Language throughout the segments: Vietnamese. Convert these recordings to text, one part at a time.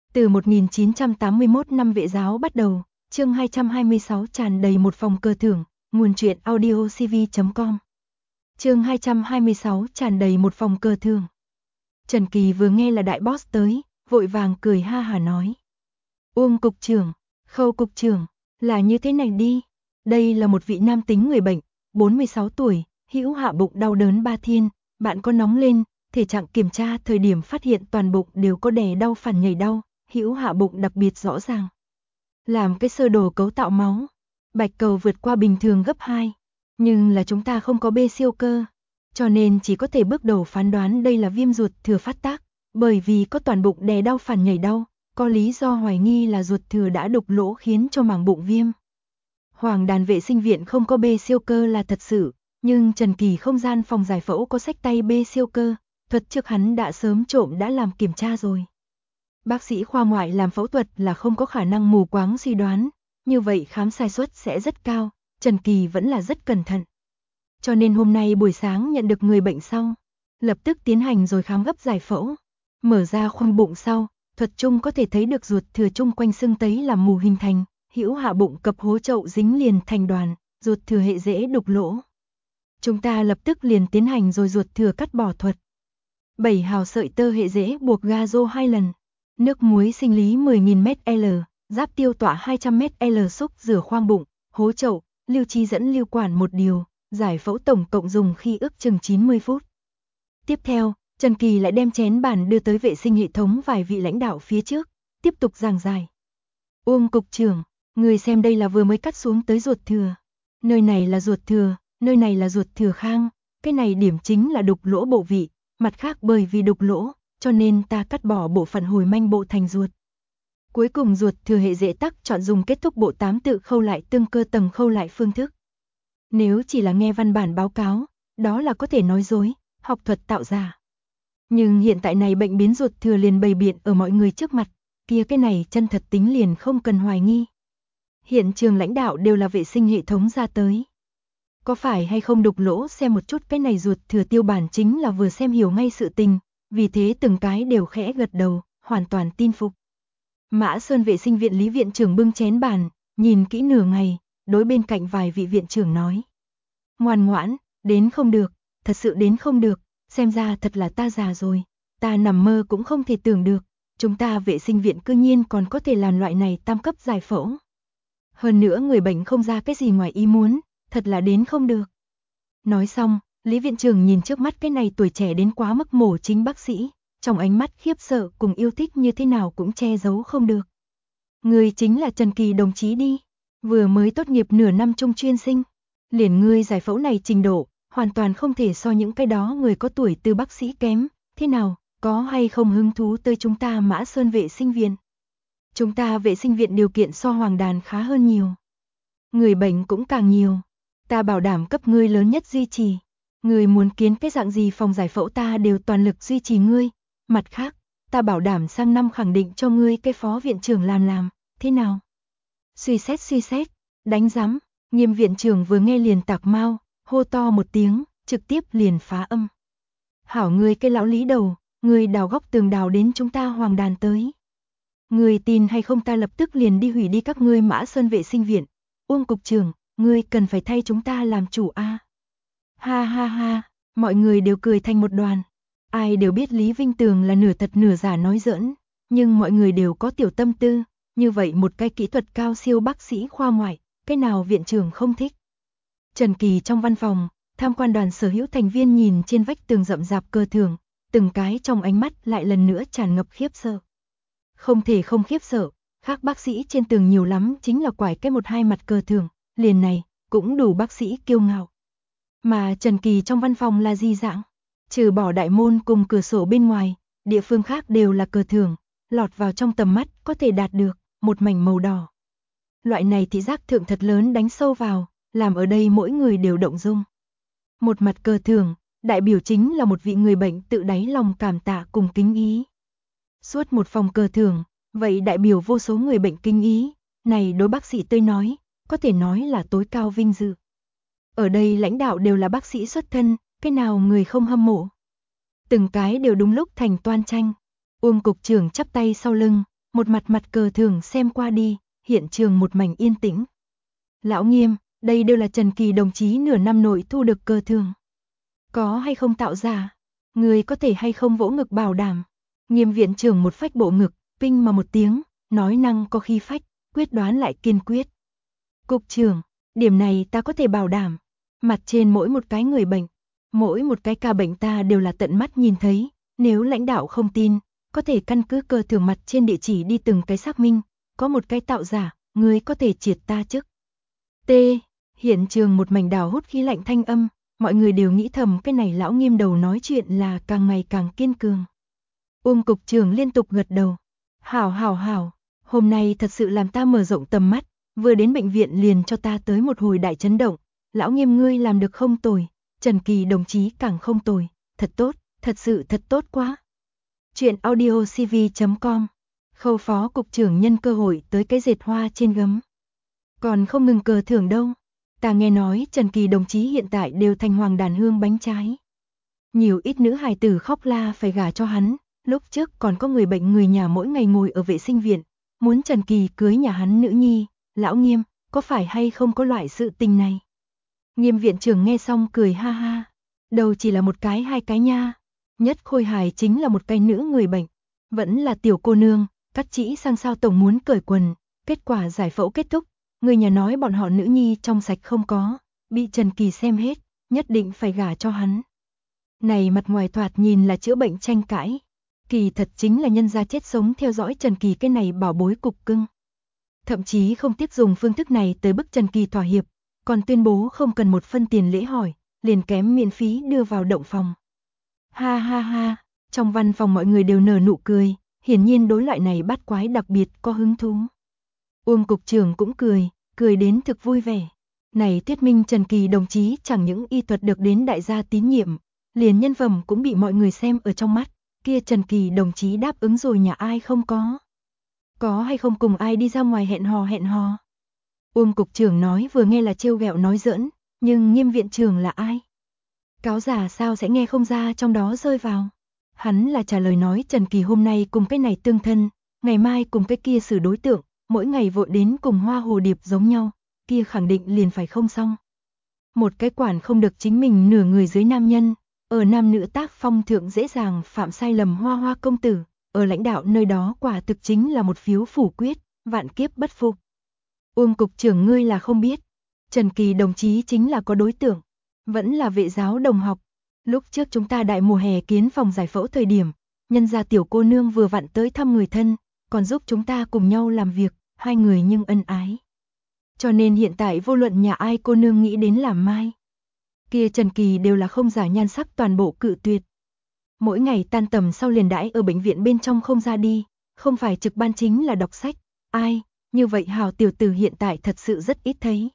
Từ 1981 năm vệ giáo bắt đầu, chương 226 tràn đầy một phòng cờ thưởng, nguồn truyện audiocv.com. Chương 226 tràn đầy một phòng cờ thưởng. Trần Kỳ vừa nghe là đại boss tới, vội vàng cười ha hả nói. Uông cục trưởng, Khâu cục trưởng, là như thế này đi. Đây là một vị nam tính người bệnh, 46 tuổi, hữu hạ bụng đau đớn 3 thiên, bạn có nóng lên, thể trạng kiểm tra thời điểm phát hiện toàn bụng đều có đè đau phản nhảy đau, hữu hạ bụng đặc biệt rõ ràng. Làm cái sơ đồ cấu tạo máu, bạch cầu vượt qua bình thường gấp 2, nhưng là chúng ta không có B siêu cơ, cho nên chỉ có thể bước đầu phán đoán đây là viêm ruột thừa phát tác, bởi vì có toàn bụng đè đau phản nhảy đau, có lý do hoài nghi là ruột thừa đã đục lỗ khiến cho màng bụng viêm. Hoàng đàn vệ sinh viện không có B siêu cơ là thật sự, nhưng Trần Kỳ không gian phòng giải phẫu có sách tay B siêu cơ, thuật trước hắn đã sớm trộm đã làm kiểm tra rồi. Bác sĩ khoa ngoại làm phẫu thuật là không có khả năng mù quáng suy đoán, như vậy khám sai suất sẽ rất cao, Trần Kỳ vẫn là rất cẩn thận. Cho nên hôm nay buổi sáng nhận được người bệnh sau, lập tức tiến hành rồi khám gấp giải phẫu, mở ra khoang bụng sau, thuật chung có thể thấy được ruột thừa chung quanh xương tấy làm mù hình thành, hữu hạ bụng cập hố chậu dính liền thành đoàn, ruột thừa hệ dễ đục lỗ. Chúng ta lập tức liền tiến hành rồi ruột thừa cắt bỏ thuật. 7 hào sợi tơ hệ dễ buộc gazo 2 lần, nước muối sinh lý 10.000 ml, giáp tiêu tỏa 200 ml xúc rửa khoang bụng, hố chậu, lưu chi dẫn lưu quản một điều, giải phẫu tổng cộng dùng khi ước chừng 90 phút. Tiếp theo, Trần Kỳ lại đem chén bàn đưa tới vệ sinh hệ thống vài vị lãnh đạo phía trước, tiếp tục giảng giải. Uông cục trưởng, người xem đây là vừa mới cắt xuống tới ruột thừa. Nơi này là ruột thừa, nơi này là ruột thừa khang, cái này điểm chính là đục lỗ bộ vị, mặt khác bởi vì đục lỗ, cho nên ta cắt bỏ bộ phận hồi manh bộ thành ruột. Cuối cùng ruột thừa hệ dễ tắc chọn dùng kết thúc bộ 8 tự khâu lại tương cơ tầng khâu lại phương thức. Nếu chỉ là nghe văn bản báo cáo, đó là có thể nói dối, học thuật tạo giả. Nhưng hiện tại này bệnh biến ruột thừa liền bày biện ở mọi người trước mặt, kia cái này chân thật tính liền không cần hoài nghi. Hiện trường lãnh đạo đều là vệ sinh hệ thống ra tới. Có phải hay không đục lỗ xem một chút cái này ruột thừa tiêu bản chính là vừa xem hiểu ngay sự tình, vì thế từng cái đều khẽ gật đầu, hoàn toàn tin phục. Mã Sơn vệ sinh viện lý viện trưởng bưng chén bàn, nhìn kỹ nửa ngày, đối bên cạnh vài vị viện trưởng nói. Ngoan ngoãn, đến không được, thật sự đến không được, xem ra thật là ta già rồi, ta nằm mơ cũng không thể tưởng được, chúng ta vệ sinh viện cư nhiên còn có thể làm loại này tam cấp giải phẫu. Hơn nữa người bệnh không ra cái gì ngoài ý muốn, thật là đến không được. Nói xong, Lý viện trưởng nhìn trước mắt cái này tuổi trẻ đến quá mức mổ chính bác sĩ, trong ánh mắt khiếp sợ cùng yêu thích như thế nào cũng che giấu không được. Người chính là Trần Kỳ đồng chí đi, vừa mới tốt nghiệp nửa năm trung chuyên sinh, liền ngươi giải phẫu này trình độ, hoàn toàn không thể so những cái đó người có tuổi từ bác sĩ kém, thế nào, có hay không hứng thú tới chúng ta Mã Sơn vệ sinh viện? Chúng ta vệ sinh viện điều kiện so Hoàng Đàn khá hơn nhiều. Người bệnh cũng càng nhiều, ta bảo đảm cấp ngươi lớn nhất duy trì. Ngươi muốn kiến cái dạng gì phòng giải phẫu ta đều toàn lực duy trì ngươi, mặt khác, ta bảo đảm sang năm khẳng định cho ngươi cái phó viện trưởng làm, thế nào? Suy xét, đánh giám, Nghiêm viện trưởng vừa nghe liền tạc mau, hô to một tiếng, trực tiếp liền phá âm. Hảo ngươi cái lão Lý đầu, ngươi đào góc tường đào đến chúng ta Hoàng Đàn tới. Ngươi tin hay không ta lập tức liền đi hủy đi các ngươi Mã Sơn vệ sinh viện. Uông cục trưởng, ngươi cần phải thay chúng ta làm chủ a. Ha ha ha, mọi người đều cười thành một đoàn. Ai đều biết Lý Vinh Tường là nửa thật nửa giả nói giỡn, nhưng mọi người đều có tiểu tâm tư, như vậy một cái kỹ thuật cao siêu bác sĩ khoa ngoại, cái nào viện trưởng không thích. Trần Kỳ trong văn phòng, tham quan đoàn sở hữu thành viên nhìn trên vách tường rậm rạp cờ thưởng, từng cái trong ánh mắt lại lần nữa tràn ngập khiếp sợ. Không thể không khiếp sợ, khác bác sĩ trên tường nhiều lắm chính là quải cái 1-2 mặt cờ thưởng, liền này, cũng đủ bác sĩ kiêu ngạo. Mà Trần Kỳ trong văn phòng là gì dạng? Trừ bỏ đại môn cùng cửa sổ bên ngoài, địa phương khác đều là cờ thưởng, lọt vào trong tầm mắt có thể đạt được một mảnh màu đỏ. Loại này thị giác thượng thật lớn đánh sâu vào, làm ở đây mỗi người đều động dung. Một mặt cờ thưởng, đại biểu chính là một vị người bệnh tự đáy lòng cảm tạ cùng kính ý. Suốt một phòng cờ thưởng, vậy đại biểu vô số người bệnh kính ý, này đối bác sĩ tôi nói, có thể nói là tối cao vinh dự. Ở đây lãnh đạo đều là bác sĩ xuất thân, cái nào người không hâm mộ. Từng cái đều đúng lúc thành toan tranh. Uông cục trưởng chắp tay sau lưng, một mặt cờ thưởng xem qua đi, hiện trường một mảnh yên tĩnh. Lão Nghiêm, đây đều là Trần Kỳ đồng chí nửa năm nội thu được cờ thưởng. Có hay không tạo giả? Người có thể hay không vỗ ngực bảo đảm? Nghiêm viện trưởng một phách bộ ngực, pinh mà một tiếng, nói năng có khí phách, quyết đoán lại kiên quyết. Cục trưởng, điểm này ta có thể bảo đảm. Mặt trên mỗi một cái người bệnh, mỗi một cái ca bệnh ta đều là tận mắt nhìn thấy, nếu lãnh đạo không tin, có thể căn cứ cờ thưởng mặt trên địa chỉ đi từng cái xác minh, có một cái tạo giả, người có thể triệt ta chức. T. Hiện trường một mảnh đảo hút khí lạnh thanh âm, mọi người đều nghĩ thầm cái này lão Nghiêm đầu nói chuyện là càng ngày càng kiên cường. Cục trưởng liên tục gật đầu. Hảo, hôm nay thật sự làm ta mở rộng tầm mắt, vừa đến bệnh viện liền cho ta tới một hồi đại chấn động. Lão Nghiêm ngươi làm được không tồi, Trần Kỳ đồng chí càng không tồi, thật tốt, thật sự thật tốt quá. Chuyện audiocv.com. Khâu phó cục trưởng nhân cơ hội tới cái dệt hoa trên gấm. Còn không ngừng cờ thưởng đâu. Ta nghe nói Trần Kỳ đồng chí hiện tại đều thành hoàng đàn hương bánh trái. Nhiều ít nữ hài tử khóc la phải gả cho hắn, lúc trước còn có người bệnh người nhà mỗi ngày ngồi ở vệ sinh viện, muốn Trần Kỳ cưới nhà hắn nữ nhi. Lão Nghiêm, có phải hay không có loại sự tình này? Nghiêm viện trưởng nghe xong cười ha ha. Đầu chỉ là một cái hai cái nha. Nhất khôi hài chính là một cái nữ người bệnh. Vẫn là tiểu cô nương, cắt chỉ sang sao tổng muốn cởi quần. Kết quả giải phẫu kết thúc. Người nhà nói bọn họ nữ nhi trong sạch không có. Bị Trần Kỳ xem hết, nhất định phải gả cho hắn. Này mặt ngoài thoạt nhìn là chữa bệnh tranh cãi. Kỳ thật chính là nhân gia chết sống theo dõi Trần Kỳ cái này bảo bối cục cưng. Thậm chí không tiếp dùng phương thức này tới bức Trần Kỳ thỏa hiệp, còn tuyên bố không cần một phân tiền lễ hỏi, liền kém miễn phí đưa vào động phòng. Ha ha ha, trong văn phòng mọi người đều nở nụ cười, hiển nhiên đối loại này bát quái đặc biệt có hứng thú. Cục trưởng cũng cười đến thực vui vẻ. Này thuyết minh Trần Kỳ đồng chí chẳng những y thuật được đến đại gia tín nhiệm, liền nhân phẩm cũng bị mọi người xem ở trong mắt, kia Trần Kỳ đồng chí đáp ứng rồi nhà ai không có. Có hay không cùng ai đi ra ngoài hẹn hò. Cục trưởng nói vừa nghe là trêu ghẹo nói giỡn, nhưng Nghiêm viện trưởng là ai? Cáo giả sao sẽ nghe không ra trong đó rơi vào. Hắn là trả lời nói Trần Kỳ hôm nay cùng cái này tương thân, ngày mai cùng cái kia xử đối tượng, mỗi ngày vội đến cùng hoa hồ điệp giống nhau, kia khẳng định liền phải không xong. Một cái quản không được chính mình nửa người dưới nam nhân, ở nam nữ tác phong thượng dễ dàng phạm sai lầm hoa công tử, ở lãnh đạo nơi đó quả thực chính là một phiếu phủ quyết, vạn kiếp bất phục. Cục trưởng ngươi là không biết, Trần Kỳ đồng chí chính là có đối tượng, vẫn là vệ giáo đồng học. Lúc trước chúng ta đại mùa hè kiến phòng giải phẫu thời điểm, nhân gia tiểu cô nương vừa vặn tới thăm người thân, còn giúp chúng ta cùng nhau làm việc, hai người nhưng ân ái. Cho nên hiện tại vô luận nhà ai cô nương nghĩ đến làm mai, kia Trần Kỳ đều là không giả nhan sắc toàn bộ cự tuyệt. Mỗi ngày tan tầm sau liền đãi ở bệnh viện bên trong không ra đi, không phải trực ban chính là đọc sách, ai, như vậy hào tiểu tử hiện tại thật sự rất ít thấy.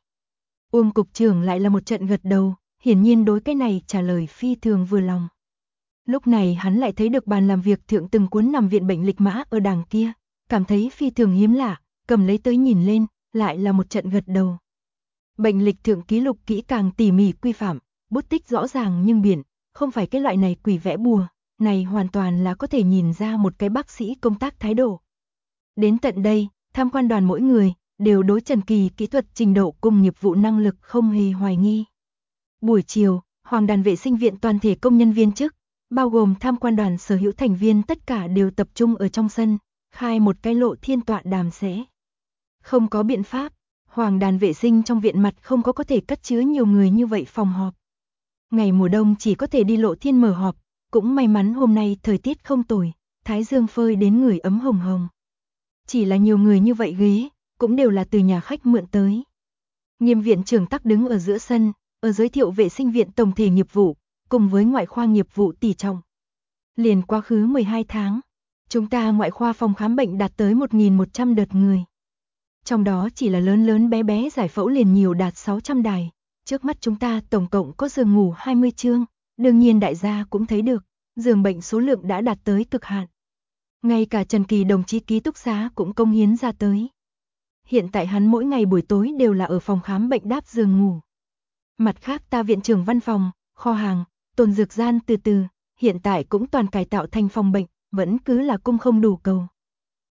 Cục trưởng lại là một trận gật đầu, hiển nhiên đối cái này trả lời phi thường vừa lòng. Lúc này hắn lại thấy được bàn làm việc thượng từng cuốn nằm viện bệnh lịch mã ở đằng kia, cảm thấy phi thường hiếm lạ, cầm lấy tới nhìn lên, lại là một trận gật đầu. Bệnh lịch thượng ký lục kỹ càng tỉ mỉ quy phạm, bút tích rõ ràng nhưng biển, không phải cái loại này quỷ vẽ bùa, này hoàn toàn là có thể nhìn ra một cái bác sĩ công tác thái độ. Đến tận đây, tham quan đoàn mỗi người đều đối Trần Kỳ kỹ thuật trình độ cùng nghiệp vụ năng lực không hề hoài nghi. Buổi chiều, Hoàng đàn vệ sinh viện toàn thể công nhân viên chức, bao gồm tham quan đoàn sở hữu thành viên tất cả đều tập trung ở trong sân, khai một cái lộ thiên tọa đàm sẽ. Không có biện pháp, Hoàng đàn vệ sinh trong viện mặt không có thể cất chứa nhiều người như vậy phòng họp. Ngày mùa đông chỉ có thể đi lộ thiên mở họp, cũng may mắn hôm nay thời tiết không tồi, thái dương phơi đến người ấm hồng hồng. Chỉ là nhiều người như vậy ghế, cũng đều là từ nhà khách mượn tới. Nghiêm viện trưởng tắc đứng ở giữa sân, ở giới thiệu vệ sinh viện tổng thể nghiệp vụ, cùng với ngoại khoa nghiệp vụ tỷ trọng. Liền quá khứ 12 tháng, chúng ta ngoại khoa phòng khám bệnh đạt tới 1.100 đợt người. Trong đó chỉ là lớn bé bé giải phẫu liền nhiều đạt 600 đài. Trước mắt chúng ta tổng cộng có giường ngủ 20 chương, đương nhiên đại gia cũng thấy được, giường bệnh số lượng đã đạt tới cực hạn. Ngay cả Trần Kỳ đồng chí ký túc xá cũng công hiến ra tới. Hiện tại hắn mỗi ngày buổi tối đều là ở phòng khám bệnh đáp giường ngủ. Mặt khác ta viện trưởng văn phòng, kho hàng, tồn dược gian từ hiện tại cũng toàn cải tạo thành phòng bệnh, vẫn cứ là cung không đủ cầu.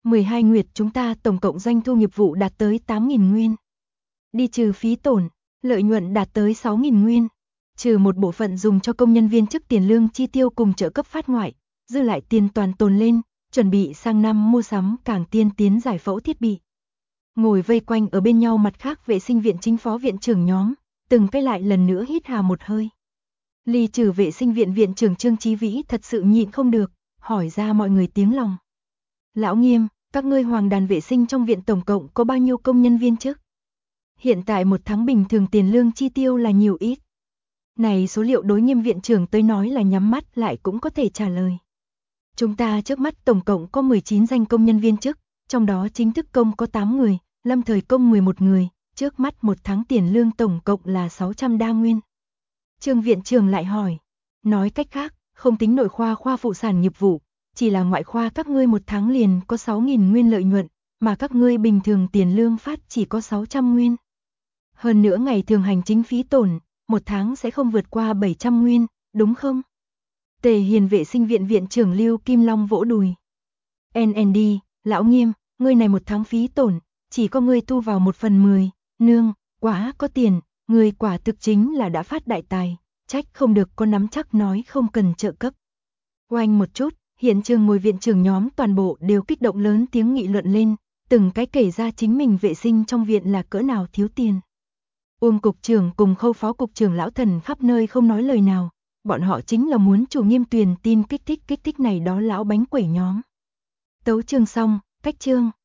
12 nguyệt chúng ta tổng cộng doanh thu nghiệp vụ đạt tới 8.000 nguyên. Đi trừ phí tổn, lợi nhuận đạt tới 6.000 nguyên. Trừ một bộ phận dùng cho công nhân viên chức tiền lương chi tiêu cùng trợ cấp phát ngoại, dư lại tiền toàn tồn lên, chuẩn bị sang năm mua sắm càng tiên tiến giải phẫu thiết bị. Ngồi vây quanh ở bên nhau mặt khác vệ sinh viện chính phó viện trưởng nhóm, từng cái lại lần nữa hít hà một hơi. Ly trừ vệ sinh viện viện trưởng Trương Chí Vĩ thật sự nhịn không được, hỏi ra mọi người tiếng lòng. Lão Nghiêm, các ngươi hoàng đàn vệ sinh trong viện tổng cộng có bao nhiêu công nhân viên chức? Hiện tại một tháng bình thường tiền lương chi tiêu là nhiều ít? Này số liệu đối Nghiêm viện trưởng tới nói là nhắm mắt lại cũng có thể trả lời. Chúng ta trước mắt tổng cộng có 19 danh công nhân viên chức, trong đó chính thức công có 8 người, lâm thời công 11 người, trước mắt một tháng tiền lương tổng cộng là 600 đa nguyên. Trương viện trưởng lại hỏi, nói cách khác, không tính nội khoa khoa phụ sản nghiệp vụ, chỉ là ngoại khoa các ngươi một tháng liền có 6.000 nguyên lợi nhuận, mà các ngươi bình thường tiền lương phát chỉ có 600 nguyên. Hơn nữa ngày thường hành chính phí tổn, một tháng sẽ không vượt qua 700 nguyên, đúng không? Tề Hiền vệ sinh viện viện trưởng Lưu Kim Long vỗ đùi. NND, lão Nghiêm, ngươi này một tháng phí tổn, chỉ có ngươi thu vào 1/10, nương, quá có tiền, ngươi quả thực chính là đã phát đại tài, trách không được có nắm chắc nói không cần trợ cấp. Oanh một chút, hiện trường ngồi viện trưởng nhóm toàn bộ đều kích động lớn tiếng nghị luận lên, từng cái kể ra chính mình vệ sinh trong viện là cỡ nào thiếu tiền. Uông cục trưởng cùng Khâu phó cục trưởng lão thần khắp nơi không nói lời nào, bọn họ chính là muốn chủ Nghiêm truyền tin kích thích này đó lão bánh quẩy nhóm. Tấu chương xong, cách chương.